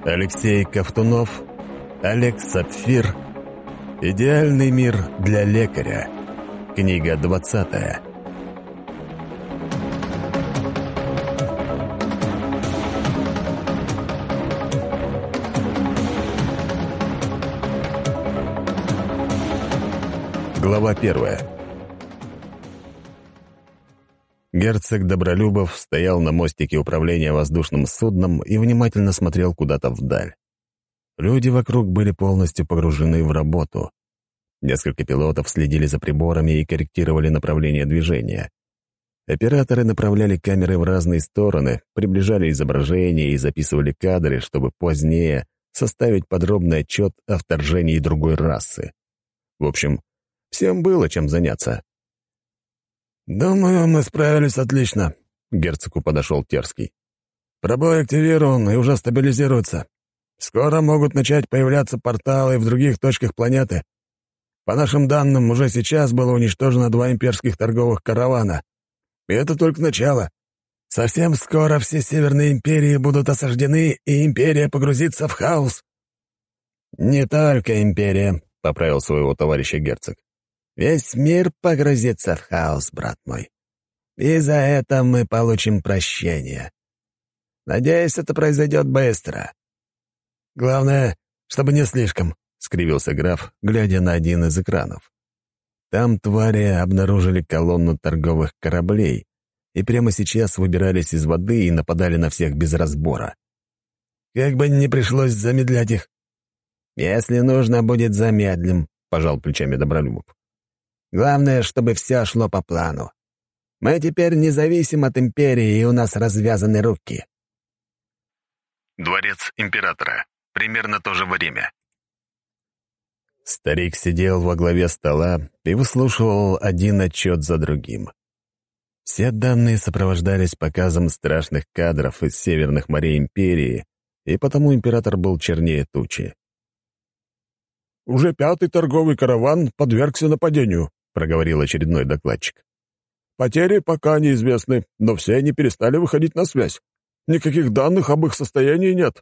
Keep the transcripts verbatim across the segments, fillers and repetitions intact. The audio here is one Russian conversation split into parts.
Алексей Ковтунов, Олег Сапфир. «Идеальный мир для лекаря». Книга двадцатая. Глава первая. Герцог Добролюбов стоял на мостике управления воздушным судном и внимательно смотрел куда-то вдаль. Люди вокруг были полностью погружены в работу. Несколько пилотов следили за приборами и корректировали направление движения. Операторы направляли камеры в разные стороны, приближали изображения и записывали кадры, чтобы позднее составить подробный отчет о вторжении другой расы. В общем, всем было чем заняться. «Думаю, мы справились отлично», — к герцогу подошел Терский. «Пробой активирован и уже стабилизируется. Скоро могут начать появляться порталы в других точках планеты. По нашим данным, уже сейчас было уничтожено два имперских торговых каравана. И это только начало. Совсем скоро все северные империи будут осаждены, и империя погрузится в хаос». «Не только империя», — поправил своего товарища герцог. «Весь мир погрузится в хаос, брат мой. И за это мы получим прощение. Надеюсь, это произойдет быстро. Главное, чтобы не слишком», — скривился граф, глядя на один из экранов. Там твари обнаружили колонну торговых кораблей и прямо сейчас выбирались из воды и нападали на всех без разбора. «Как бы не пришлось замедлять их». «Если нужно будет, замедлим», — пожал плечами Добролюбов. «Главное, чтобы все шло по плану. Мы теперь не зависим от империи, и у нас развязаны руки». Дворец императора. Примерно то же время. Старик сидел во главе стола и выслушивал один отчет за другим. Все данные сопровождались показом страшных кадров из северных морей империи, и потому император был чернее тучи. «Уже пятый торговый караван подвергся нападению», — проговорил очередной докладчик. «Потери пока неизвестны, но все они перестали выходить на связь. Никаких данных об их состоянии нет».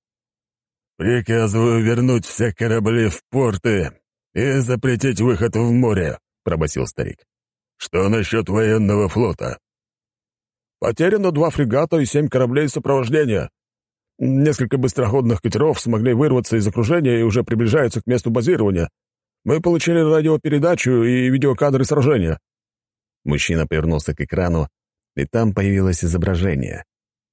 «Приказываю вернуть все корабли в порты и запретить выход в море», — пробасил старик. «Что насчет военного флота?» «Потеряно два фрегата и семь кораблей сопровождения. Несколько быстроходных катеров смогли вырваться из окружения и уже приближаются к месту базирования. Мы получили радиопередачу и видеокадры сражения». Мужчина повернулся к экрану, и там появилось изображение.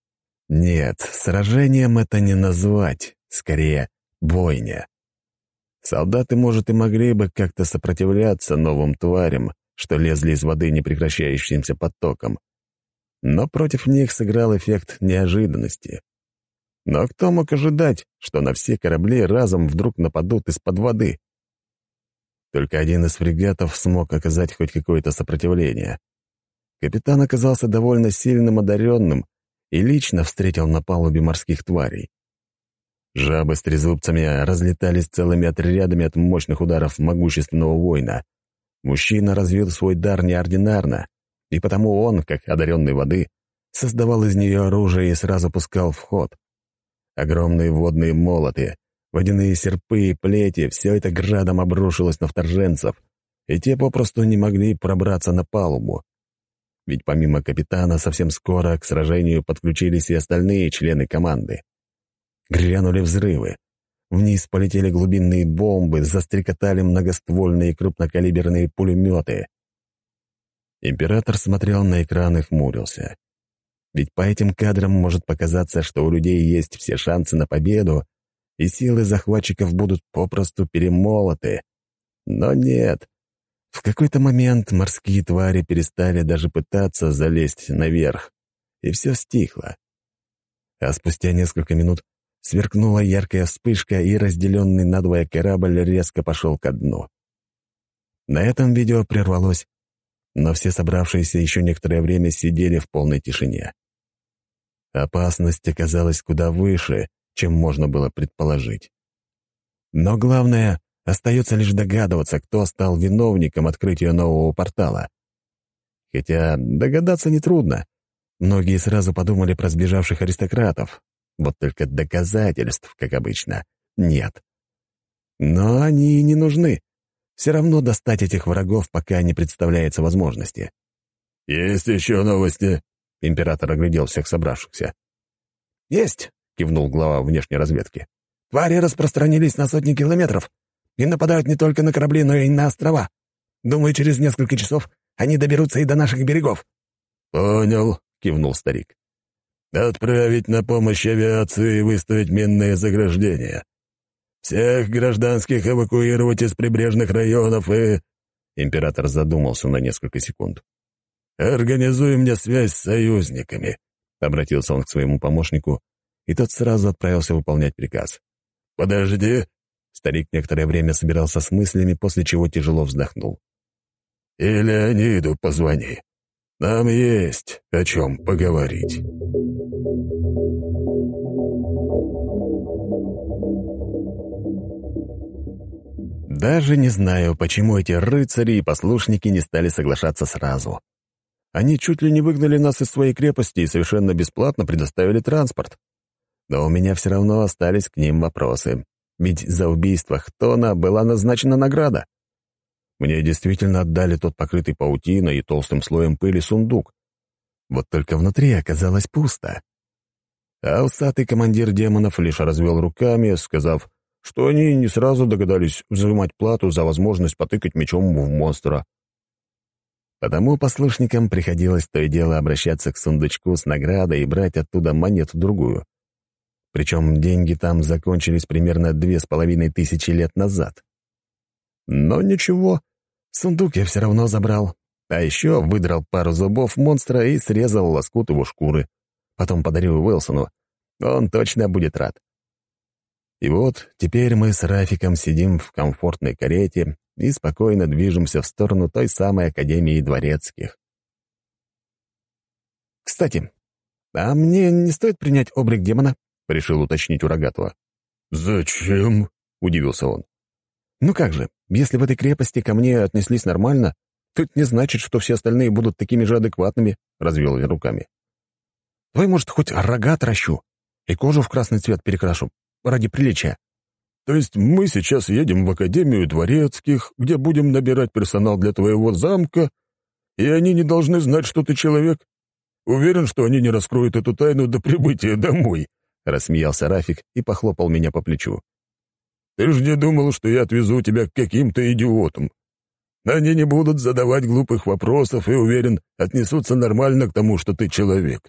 Нет, сражением это не назвать, скорее, бойня. Солдаты, может, и могли бы как-то сопротивляться новым тварям, что лезли из воды непрекращающимся потоком. Но против них сыграл эффект неожиданности. Но кто мог ожидать, что на все корабли разом вдруг нападут из-под воды? Только один из фрегатов смог оказать хоть какое-то сопротивление. Капитан оказался довольно сильным одаренным и лично встретил на палубе морских тварей. Жабы с трезубцами разлетались целыми отрядами от мощных ударов могущественного воина. Мужчина развил свой дар неординарно, и потому он, как одаренный воды, создавал из нее оружие и сразу пускал в ход. Огромные водные молоты, водяные серпы и плети — все это градом обрушилось на вторженцев, и те попросту не могли пробраться на палубу. Ведь помимо капитана совсем скоро к сражению подключились и остальные члены команды. Грянули взрывы. Вниз полетели глубинные бомбы, застрекотали многоствольные крупнокалиберные пулеметы. Император смотрел на экран и хмурился. Ведь по этим кадрам может показаться, что у людей есть все шансы на победу, и силы захватчиков будут попросту перемолоты. Но нет. В какой-то момент морские твари перестали даже пытаться залезть наверх, и все стихло. А спустя несколько минут сверкнула яркая вспышка, и разделенный надвое корабль резко пошел ко дну. На этом видео прервалось, но все собравшиеся еще некоторое время сидели в полной тишине. Опасность оказалась куда выше, чем можно было предположить. Но главное, остается лишь догадываться, кто стал виновником открытия нового портала. Хотя догадаться нетрудно. Многие сразу подумали про сбежавших аристократов. Вот только доказательств, как обычно, нет. Но они и не нужны. Все равно достать этих врагов пока не представляется возможности. «Есть еще новости?» — император оглядел всех собравшихся. «Есть!» — кивнул глава внешней разведки. «Твари распространились на сотни километров и нападают не только на корабли, но и на острова. Думаю, через несколько часов они доберутся и до наших берегов». «Понял», — кивнул старик. «Отправить на помощь авиацию и выставить минные заграждения. Всех гражданских эвакуировать из прибрежных районов и...» Император задумался на несколько секунд. «Организуй мне связь с союзниками», — обратился он к своему помощнику, и тот сразу отправился выполнять приказ. «Подожди», — старик некоторое время собирался с мыслями, после чего тяжело вздохнул. «И Леониду позвони. Нам есть о чем поговорить». Даже не знаю, почему эти рыцари и послушники не стали соглашаться сразу. Они чуть ли не выгнали нас из своей крепости и совершенно бесплатно предоставили транспорт. Но у меня все равно остались к ним вопросы. Ведь за убийство Хтона была назначена награда. Мне действительно отдали тот покрытый паутиной и толстым слоем пыли сундук. Вот только внутри оказалось пусто. А усатый командир демонов лишь развел руками, сказав, что они не сразу догадались взимать плату за возможность потыкать мечом в монстра. Потому послушникам приходилось то и дело обращаться к сундучку с наградой и брать оттуда монету другую. Причем деньги там закончились примерно две с половиной тысячи лет назад. Но ничего, сундук я все равно забрал. А еще выдрал пару зубов монстра и срезал лоскут его шкуры. Потом подарил Уилсону. Он точно будет рад. И вот теперь мы с Рафиком сидим в комфортной карете и спокойно движемся в сторону той самой Академии Дворецких. «Кстати, а мне не стоит принять облик демона?» — решил уточнить у Рогатого. «Зачем?» — удивился он. «Ну как же, если в этой крепости ко мне отнеслись нормально, то это не значит, что все остальные будут такими же адекватными», — развел я руками. «Давай, может, хоть рога отращу и кожу в красный цвет перекрашу, ради приличия». «То есть мы сейчас едем в Академию Дворецких, где будем набирать персонал для твоего замка, и они не должны знать, что ты человек? Уверен, что они не раскроют эту тайну до прибытия домой», — рассмеялся Рафик и похлопал меня по плечу. «Ты же не думал, что я отвезу тебя к каким-то идиотам. Они не будут задавать глупых вопросов и, уверен, отнесутся нормально к тому, что ты человек».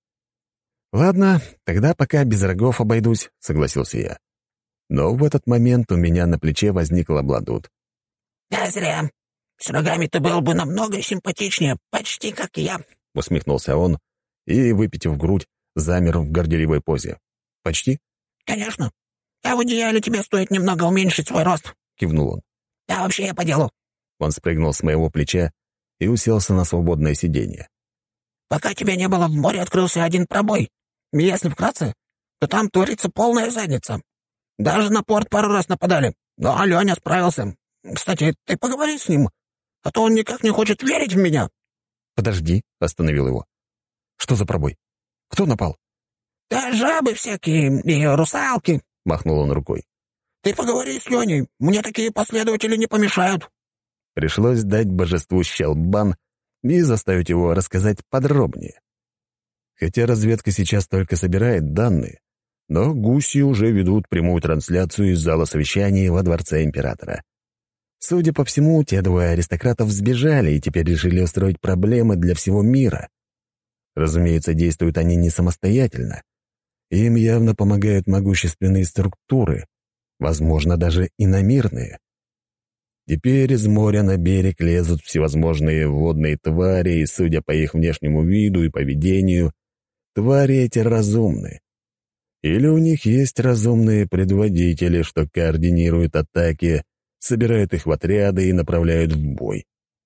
«Ладно, тогда пока без рогов обойдусь», — согласился я. Но в этот момент у меня на плече возник Лабладут. «Да зря. С рогами ты был бы намного симпатичнее, почти как я», — усмехнулся он и, выпитив грудь, замер в горделивой позе. «Почти?» «Конечно. А в идеале тебе стоит немного уменьшить свой рост», — кивнул он. «А вообще я по делу». Он спрыгнул с моего плеча и уселся на свободное сиденье. «Пока тебя не было, в море открылся один пробой. Если вкратце, то там творится полная задница. Даже на порт пару раз нападали, но Леня справился. Кстати, ты поговори с ним, а то он никак не хочет верить в меня». «Подожди», — остановил его. «Что за пробой? Кто напал?» «Да жабы всякие и русалки», — махнул он рукой. «Ты поговори с Леней, мне такие последователи не помешают». Пришлось дать божеству щелбан и заставить его рассказать подробнее. Хотя разведка сейчас только собирает данные, но гуси уже ведут прямую трансляцию из зала совещаний во дворце императора. Судя по всему, те двое аристократов сбежали и теперь решили устроить проблемы для всего мира. Разумеется, действуют они не самостоятельно. Им явно помогают могущественные структуры, возможно, даже иномирные. Теперь из моря на берег лезут всевозможные водные твари, и, судя по их внешнему виду и поведению, твари эти разумны. Или у них есть разумные предводители, что координируют атаки, собирают их в отряды и направляют в бой.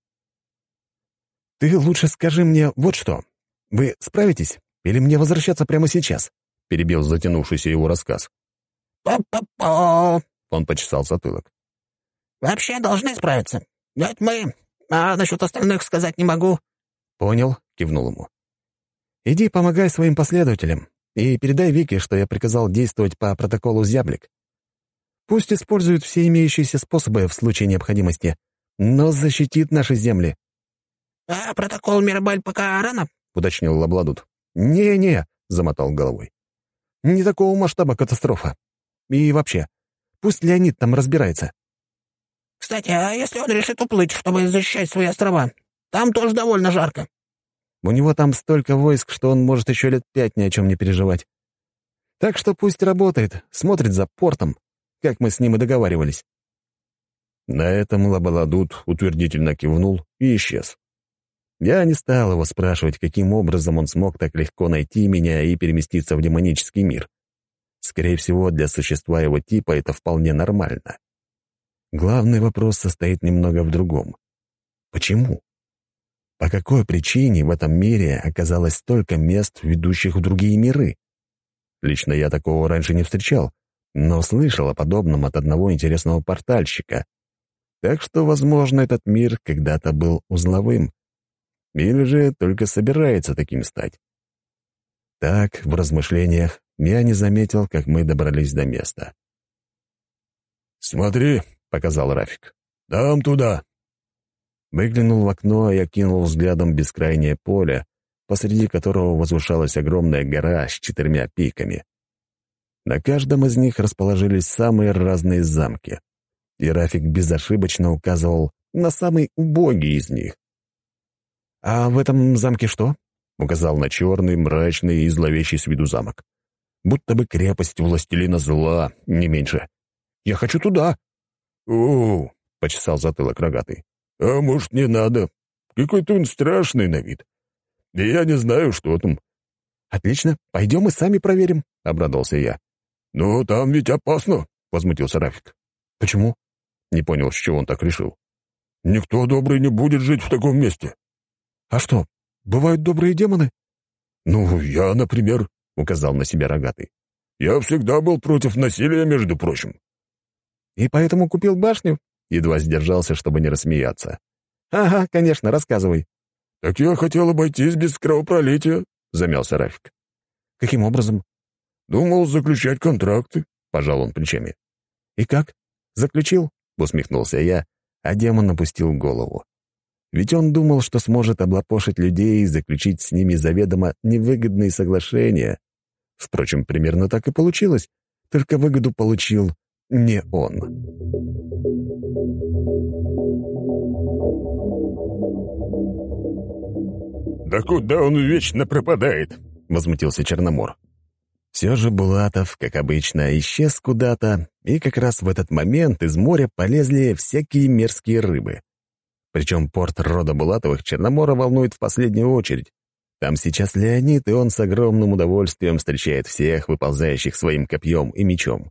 «Ты лучше скажи мне вот что. Вы справитесь? Или мне возвращаться прямо сейчас?» — перебил затянувшийся его рассказ. «По-по-по!» — он почесал затылок. «Вообще должны справиться. Это мы. А насчет остальных сказать не могу». «Понял», — кивнул ему. «Иди помогай своим последователям. И передай Вике, что я приказал действовать по протоколу «Зяблик». Пусть используют все имеющиеся способы в случае необходимости, но защитит наши земли». «А протокол Мирабель пока рано?» — уточнил Лабладут. «Не-не», — замотал головой. «Не такого масштаба катастрофа. И вообще, пусть Леонид там разбирается». «Кстати, а если он решит уплыть, чтобы защищать свои острова? Там тоже довольно жарко». «У него там столько войск, что он может еще лет пять ни о чем не переживать. Так что пусть работает, смотрит за портом, как мы с ним и договаривались». На этом Лабаладут утвердительно кивнул и исчез. Я не стал его спрашивать, каким образом он смог так легко найти меня и переместиться в демонический мир. Скорее всего, для существа его типа это вполне нормально. Главный вопрос состоит немного в другом. Почему? По какой причине в этом мире оказалось столько мест, ведущих в другие миры? Лично я такого раньше не встречал, но слышал о подобном от одного интересного портальщика. Так что, возможно, этот мир когда-то был узловым. Или же только собирается таким стать. Так, в размышлениях, я не заметил, как мы добрались до места. «Смотри», — показал Рафик, — «там туда». Выглянул в окно и окинул взглядом бескрайнее поле, посреди которого возвышалась огромная гора с четырьмя пиками. На каждом из них расположились самые разные замки, и Рафик безошибочно указывал на самый убогий из них. «А в этом замке что?» — указал на черный, мрачный и зловещий с виду замок. «Будто бы крепость властелина зла, не меньше. Я хочу туда!» «О, — почесал затылок рогатый. а может, не надо? Какой-то он страшный на вид. И я не знаю, что там». «Отлично, пойдем и сами проверим», — обрадовался я. «Но там ведь опасно», — возмутился Рафик. «Почему?» — не понял, с чего он так решил. «Никто добрый не будет жить в таком месте». «А что, бывают добрые демоны?» «Ну, я, например», — указал на себя рогатый. «Я всегда был против насилия, между прочим». «И поэтому купил башню?» — едва сдержался, чтобы не рассмеяться. «Ага, конечно, рассказывай». «Так я хотел обойтись без кровопролития», — замялся Рафик. «Каким образом?» «Думал заключать контракты», — пожал он плечами. «И как? Заключил?» — усмехнулся я, а демон опустил голову. Ведь он думал, что сможет облапошить людей и заключить с ними заведомо невыгодные соглашения. Впрочем, примерно так и получилось, только выгоду получил не он. «Да куда он вечно пропадает?» — возмутился Черномор. Все же Булатов, как обычно, исчез куда-то, и как раз в этот момент из моря полезли всякие мерзкие рыбы. Причем порт рода Булатовых Черномора волнует в последнюю очередь. Там сейчас Леонид, и он с огромным удовольствием встречает всех, выползающих своим копьем и мечом.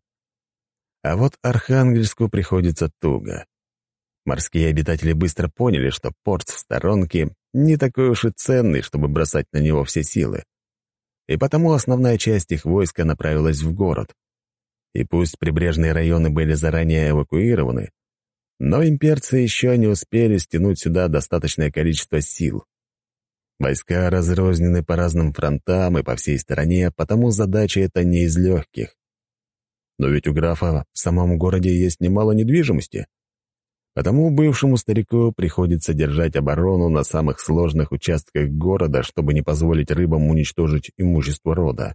А вот Архангельску приходится туго. Морские обитатели быстро поняли, что порт в сторонке не такой уж и ценный, чтобы бросать на него все силы. И потому основная часть их войска направилась в город. И пусть прибрежные районы были заранее эвакуированы, но имперцы еще не успели стянуть сюда достаточное количество сил. Войска разрознены по разным фронтам и по всей стране, потому задача эта не из легких. Но ведь у графа в самом городе есть немало недвижимости. Потому бывшему старику приходится держать оборону на самых сложных участках города, чтобы не позволить рыбам уничтожить имущество рода.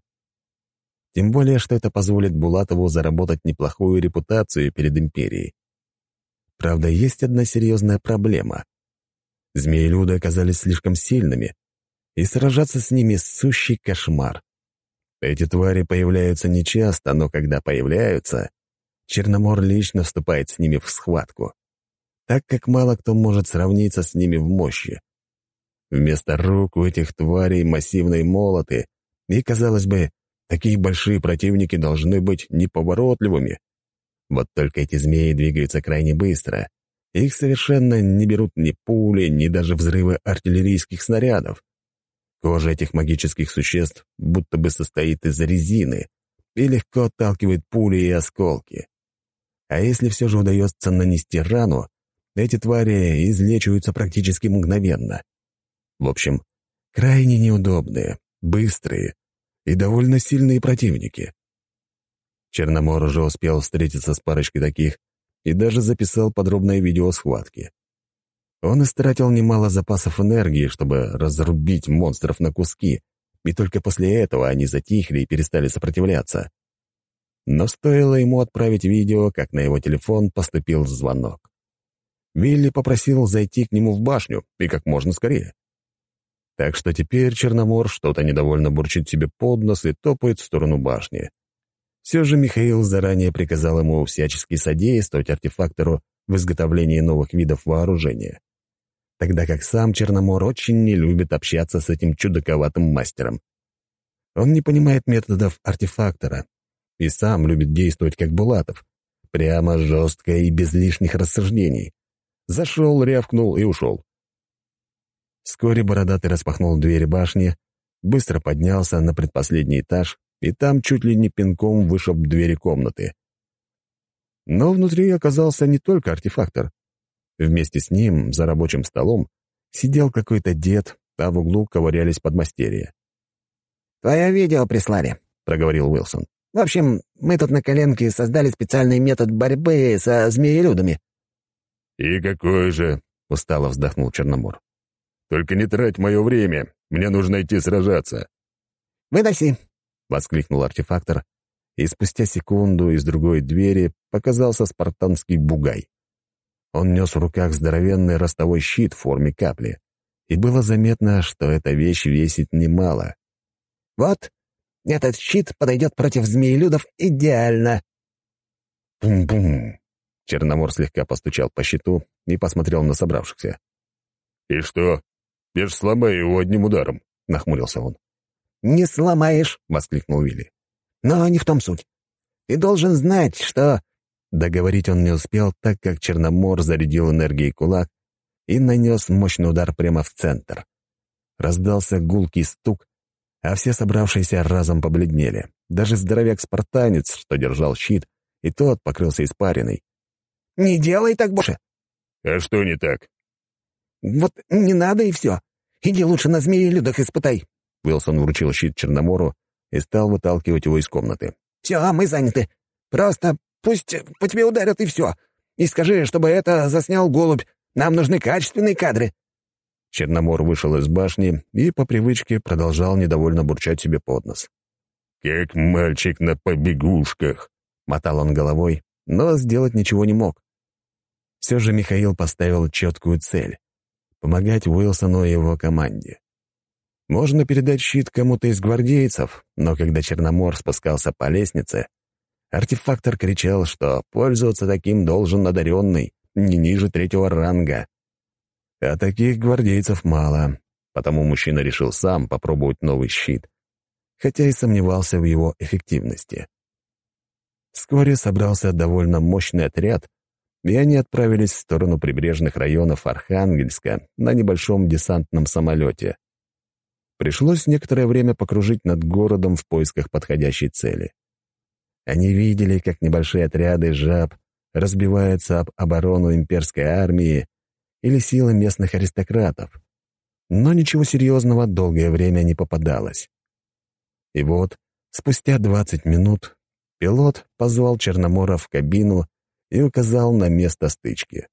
Тем более, что это позволит Булатову заработать неплохую репутацию перед империей. Правда, есть одна серьезная проблема. Змеелюды оказались слишком сильными, и сражаться с ними — сущий кошмар. Эти твари появляются нечасто, но когда появляются, Черномор лично вступает с ними в схватку, так как мало кто может сравниться с ними в мощи. Вместо рук у этих тварей массивные молоты, и, казалось бы, такие большие противники должны быть неповоротливыми. Вот только эти змеи двигаются крайне быстро. Их совершенно не берут ни пули, ни даже взрывы артиллерийских снарядов. Кожа этих магических существ будто бы состоит из резины и легко отталкивает пули и осколки. А если все же удается нанести рану, эти твари излечиваются практически мгновенно. В общем, крайне неудобные, быстрые и довольно сильные противники. Черномор уже успел встретиться с парочкой таких и даже записал подробное видео схватки. Он истратил немало запасов энергии, чтобы разрубить монстров на куски, и только после этого они затихли и перестали сопротивляться. Но стоило ему отправить видео, как на его телефон поступил звонок. Вилли попросил зайти к нему в башню, и как можно скорее. Так что теперь Черномор что-то недовольно бурчит себе под нос и топает в сторону башни. Все же Михаил заранее приказал ему всячески содействовать артефактору в изготовлении новых видов вооружения, тогда как сам Черномор очень не любит общаться с этим чудаковатым мастером. Он не понимает методов артефактора и сам любит действовать как Булатов, прямо жестко и без лишних рассуждений. Зашел, рявкнул и ушел. Вскоре Бородатый распахнул дверь башни, быстро поднялся на предпоследний этаж и там чуть ли не пинком вышиб двери комнаты. Но внутри оказался не только артефактор. Вместе с ним, за рабочим столом, сидел какой-то дед, а в углу ковырялись подмастерья. «Твое видео прислали», — проговорил Уилсон. «В общем, мы тут на коленке создали специальный метод борьбы со змеелюдами». «И какой же?» — устало вздохнул Черномор. «Только не трать мое время, мне нужно идти сражаться». «Выноси», — воскликнул артефактор, и спустя секунду из другой двери показался спартанский бугай. Он нес в руках здоровенный ростовой щит в форме капли, и было заметно, что эта вещь весит немало. «Вот, этот щит подойдет против змеелюдов идеально». Бум-бум. Черномор слегка постучал по щиту и посмотрел на собравшихся. «И что? Я ж сломаю его одним ударом», — нахмурился он. «Не сломаешь», — воскликнул Вилли. «Но не в том суть. Ты должен знать, что...» Договорить он не успел, так как Черномор зарядил энергией кулак и нанес мощный удар прямо в центр. Раздался гулкий стук, а все собравшиеся разом побледнели. Даже здоровяк-спартанец, что держал щит, и тот покрылся испариной. «Не делай так больше!» «А что не так?» «Вот не надо и все. Иди лучше на змеелюдах испытай». Уилсон вручил щит Черномору и стал выталкивать его из комнаты. «Все, мы заняты. Просто пусть по тебе ударят и все. И скажи, чтобы это заснял голубь. Нам нужны качественные кадры». Черномор вышел из башни и по привычке продолжал недовольно бурчать себе под нос. «Как мальчик на побегушках», — мотал он головой, но сделать ничего не мог. Все же Михаил поставил четкую цель — помогать Уилсону и его команде. Можно передать щит кому-то из гвардейцев, но когда Черномор спускался по лестнице, артефактор кричал, что пользоваться таким должен одаренный, не ниже третьего ранга. А таких гвардейцев мало, потому мужчина решил сам попробовать новый щит, хотя и сомневался в его эффективности. Вскоре собрался довольно мощный отряд, и они отправились в сторону прибрежных районов Архангельска на небольшом десантном самолете. Пришлось некоторое время покружить над городом в поисках подходящей цели. Они видели, как небольшие отряды жаб разбиваются об оборону имперской армии или силы местных аристократов, но ничего серьезного долгое время не попадалось. И вот, спустя двадцать минут, пилот позвал Черномора в кабину и указал на место стычки.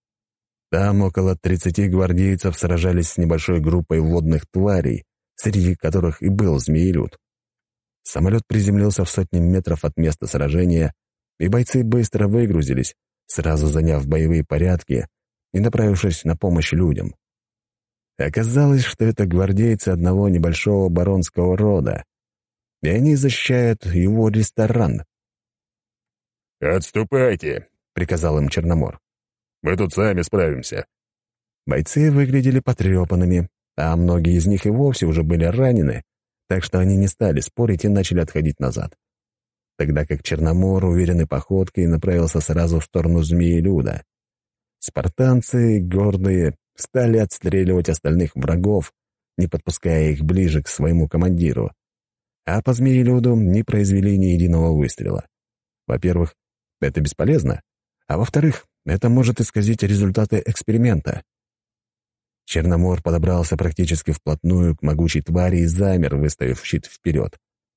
Там около тридцати гвардейцев сражались с небольшой группой водных тварей, среди которых и был змеелюд. Самолет приземлился в сотни метров от места сражения, и бойцы быстро выгрузились, сразу заняв боевые порядки и направившись на помощь людям. Оказалось, что это гвардейцы одного небольшого баронского рода, и они защищают его ресторан. «Отступайте», — приказал им Черномор. «Мы тут сами справимся». Бойцы выглядели потрепанными, а многие из них и вовсе уже были ранены, так что они не стали спорить и начали отходить назад. Тогда как Черномор уверенной походкой направился сразу в сторону змеелюда. Спартанцы, гордые, стали отстреливать остальных врагов, не подпуская их ближе к своему командиру. А по змеелюду не произвели ни единого выстрела. Во-первых, это бесполезно, а во-вторых, это может исказить результаты эксперимента. Черномор подобрался практически вплотную к могучей твари и замер, выставив щит вперед.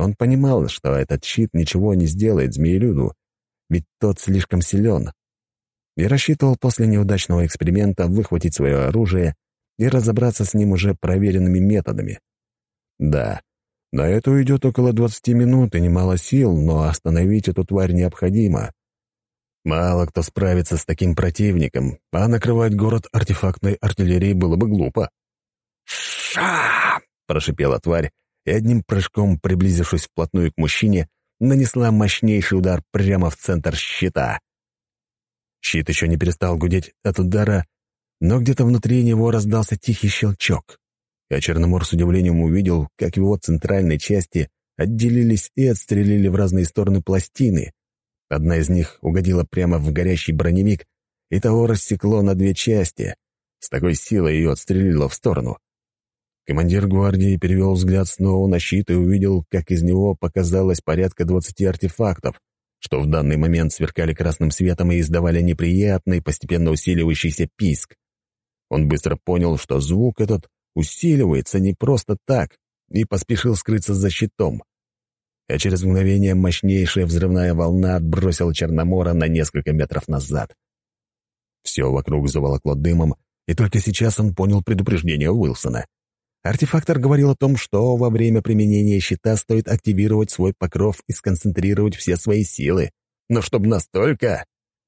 Он понимал, что этот щит ничего не сделает змеелюду, ведь тот слишком силен, и рассчитывал после неудачного эксперимента выхватить свое оружие и разобраться с ним уже проверенными методами. Да, на это уйдет около двадцати минут и немало сил, но остановить эту тварь необходимо. Мало кто справится с таким противником, а накрывать город артефактной артиллерией было бы глупо. «Ша!» — прошипела тварь, и одним прыжком, приблизившись вплотную к мужчине, нанесла мощнейший удар прямо в центр щита. Щит еще не перестал гудеть от удара, но где-то внутри него раздался тихий щелчок. А Черномор с удивлением увидел, как в его центральной части отделились и отстрелили в разные стороны пластины. Одна из них угодила прямо в горящий броневик, и того рассекло на две части. С такой силой ее отстрелило в сторону. Командир гвардии перевел взгляд снова на щит и увидел, как из него показалось порядка двадцати артефактов, что в данный момент сверкали красным светом и издавали неприятный, постепенно усиливающийся писк. Он быстро понял, что звук этот усиливается не просто так, и поспешил скрыться за щитом. А через мгновение мощнейшая взрывная волна отбросила Черномора на несколько метров назад. Все вокруг заволокло дымом, и только сейчас он понял предупреждение Уилсона. Артефактор говорил о том, что во время применения щита стоит активировать свой покров и сконцентрировать все свои силы. Но чтоб настолько...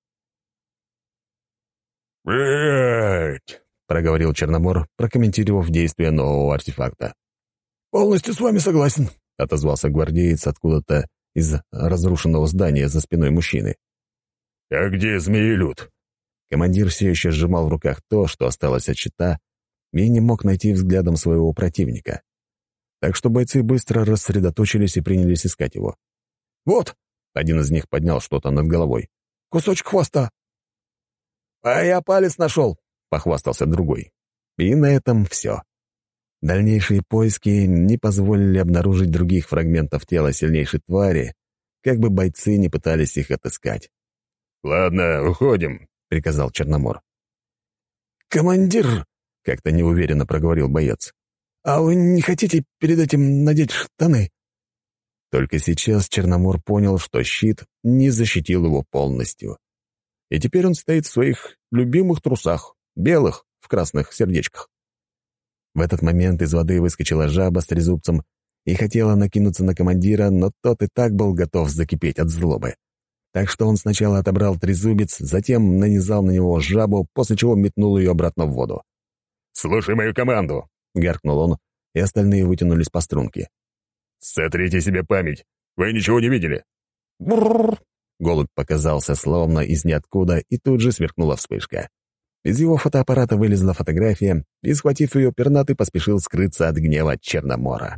«Блядь!» — проговорил Черномор, прокомментировав действие нового артефакта. «Полностью с вами согласен», — отозвался гвардеец откуда-то из разрушенного здания за спиной мужчины. «А где змеелюд?» Командир все еще сжимал в руках то, что осталось от щита, и не мог найти взглядом своего противника. Так что бойцы быстро рассредоточились и принялись искать его. «Вот!» — один из них поднял что-то над головой. «Кусочек хвоста!» «А я палец нашел!» — похвастался другой. И на этом все. Дальнейшие поиски не позволили обнаружить других фрагментов тела сильнейшей твари, как бы бойцы не пытались их отыскать. «Ладно, уходим», — приказал Черномор. «Командир!» — как-то неуверенно проговорил боец. «А вы не хотите перед этим надеть штаны?» Только сейчас Черномор понял, что щит не защитил его полностью. И теперь он стоит в своих любимых трусах, белых, в красных сердечках. В этот момент из воды выскочила жаба с трезубцем и хотела накинуться на командира, но тот и так был готов закипеть от злобы. Так что он сначала отобрал трезубец, затем нанизал на него жабу, после чего метнул ее обратно в воду. «Слушай мою команду!» — гаркнул он, и остальные вытянулись по струнке. «Сотрите себе память! Вы ничего не видели!» «Брррр!» Голубь показался словно из ниоткуда, и тут же сверкнула вспышка. Из его фотоаппарата вылезла фотография, и, схватив ее, пернатый поспешил скрыться от гнева Черномора.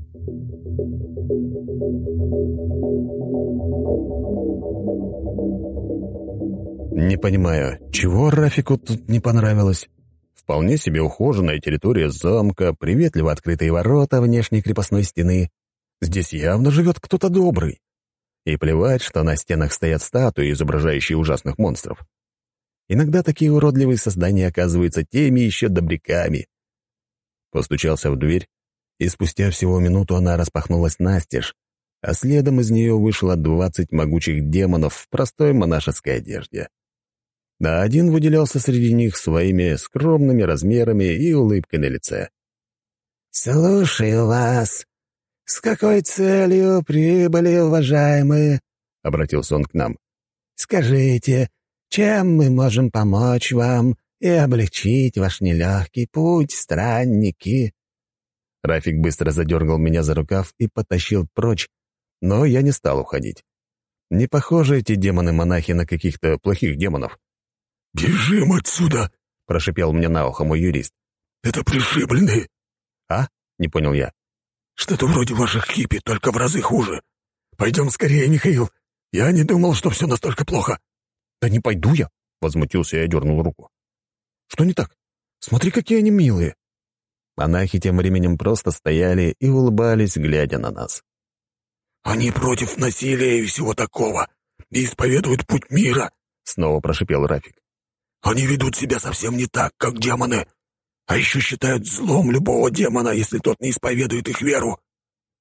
Не понимаю, чего Рафику тут не понравилось? Вполне себе ухоженная территория замка, приветливо открытые ворота внешней крепостной стены. Здесь явно живет кто-то добрый. И плевать, что на стенах стоят статуи, изображающие ужасных монстров. Иногда такие уродливые создания оказываются теми еще добряками. Постучался в дверь, и спустя всего минуту она распахнулась настежь, а следом из нее вышло двадцать могучих демонов в простой монашеской одежде. А один выделялся среди них своими скромными размерами и улыбкой на лице. «Слушаю вас. С какой целью прибыли, уважаемые?» — обратился он к нам. «Скажите, чем мы можем помочь вам и облегчить ваш нелегкий путь, странники?» Рафик быстро задергал меня за рукав и потащил прочь, но я не стал уходить. Не похожи эти демоны-монахи на каких-то плохих демонов. «Бежим отсюда!» — прошипел мне на ухо мой юрист. «Это пришибленные!» «А?» — не понял я. «Что-то вроде ваших хиппи, только в разы хуже. Пойдем скорее, Михаил. Я не думал, что все настолько плохо». «Да не пойду я!» — возмутился я и дернул руку. «Что не так? Смотри, какие они милые!» Монахи тем временем просто стояли и улыбались, глядя на нас. «Они против насилия и всего такого, и исповедуют путь мира», — снова прошипел Рафик. «Они ведут себя совсем не так, как демоны, а еще считают злом любого демона, если тот не исповедует их веру».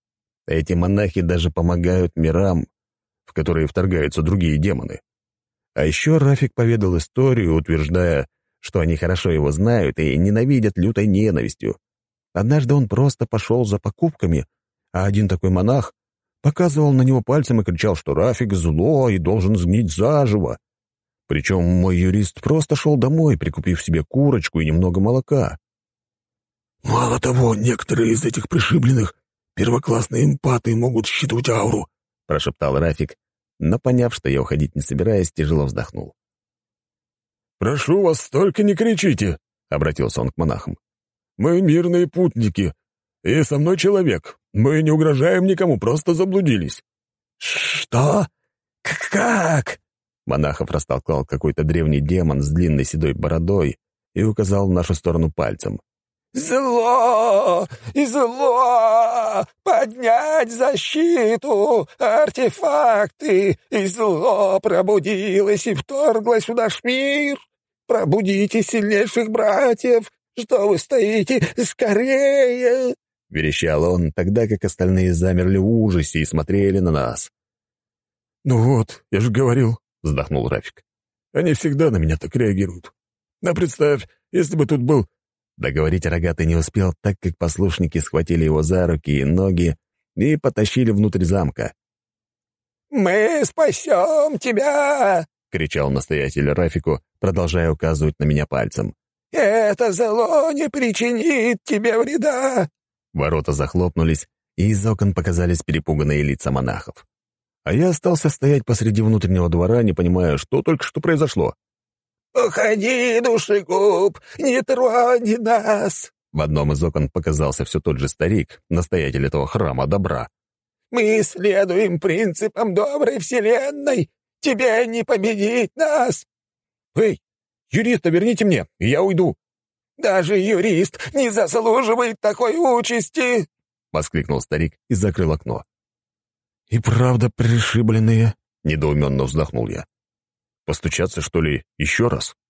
Эти монахи даже помогают мирам, в которые вторгаются другие демоны. А еще Рафик поведал историю, утверждая, что они хорошо его знают и ненавидят лютой ненавистью. Однажды он просто пошел за покупками, а один такой монах показывал на него пальцем и кричал, что Рафик зло и должен сгнить заживо. Причем мой юрист просто шел домой, прикупив себе курочку и немного молока. «Мало того, некоторые из этих пришибленных первоклассные эмпаты могут считывать ауру», — прошептал Рафик, но, поняв, что я уходить не собираюсь, тяжело вздохнул. «Прошу вас, только не кричите», — обратился он к монахам. «Мы мирные путники, и со мной человек. Мы не угрожаем никому, просто заблудились». «Что? Как?» Монахов растолкал какой-то древний демон с длинной седой бородой и указал в нашу сторону пальцем. «Зло! Зло! Поднять защиту! Артефакты! И зло пробудилось и вторглось в наш мир! Пробудите сильнейших братьев! Что вы стоите? Скорее!» — верещал он, тогда как остальные замерли в ужасе и смотрели на нас. «Ну вот, я же говорил», — вздохнул Рафик. «они всегда на меня так реагируют. А представь, если бы тут был...» Договорить рогатый не успел, так как послушники схватили его за руки и ноги и потащили внутрь замка. «Мы спасем тебя!» — кричал настоятель Рафику, продолжая указывать на меня пальцем. «Это зло не причинит тебе вреда!» Ворота захлопнулись, и из окон показались перепуганные лица монахов. А я остался стоять посреди внутреннего двора, не понимая, что только что произошло. «Уходи, душегуб, не тронь нас!» В одном из окон показался все тот же старик, настоятель этого храма добра. «Мы следуем принципам доброй вселенной! Тебе не победить нас!» «Эй, юриста верните мне, и я уйду!» «Даже юрист не заслуживает такой участи!» — воскликнул старик и закрыл окно. «И правда пришибленные!» — недоуменно вздохнул я. «Постучаться, что ли, еще раз?»